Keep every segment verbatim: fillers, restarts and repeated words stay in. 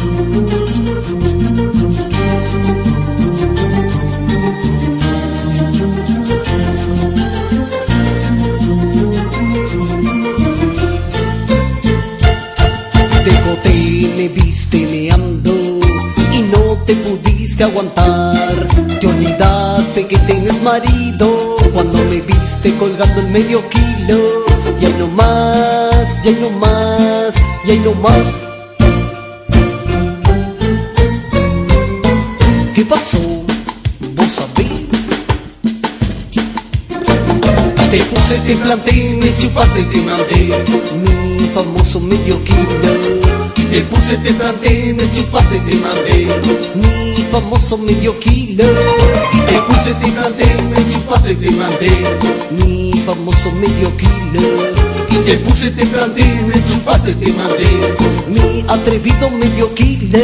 Me viste meando y no te pudiste aguantar. Te olvidaste que tienes marido cuando me viste colgando el medio kilo. Y ahí no más, y ahí no más, y ahí no más. ¿Qué pasó? ¿Vos sabés? Te puse, te planté, me chupaste, te mandé mi famoso medio kilo. Te puse, te planté, me chupaste, te mandé mi famoso medio kilo. Te puse, te planté, me chupaste, te mandé mi famoso medio kilo. Y te puse, te planté, me chupaste, te mandé mi atrevido medio kilo.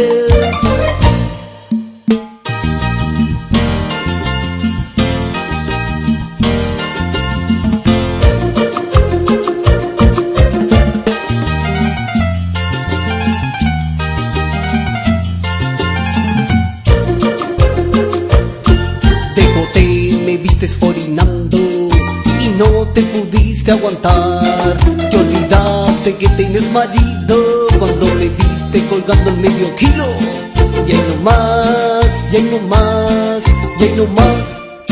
Me viste orinando y no te pudiste aguantar. Te olvidaste que tienes marido cuando me viste colgando el medio kilo. Y ahí no más, y ahí no más, y ahí no más.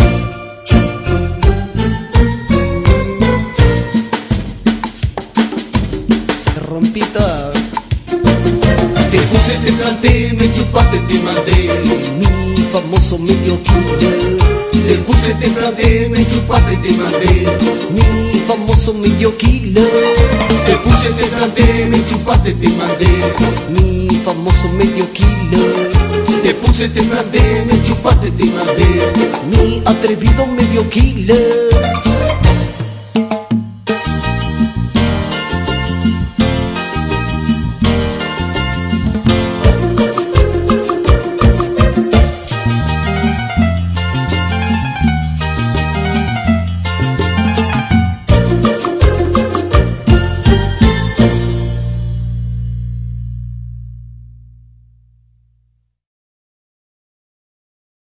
Rompita. Te puse, te planté, me chupaste, te mandé mi famoso medio kilo. Te puse, te planté, me chupaste, te mandé mi famoso medio kilo. Te puse, te planté, me chupaste, te mandé mi famoso medio kilo. Te puse, te planté, me chupaste, te mandé mi atrevido medio kilo.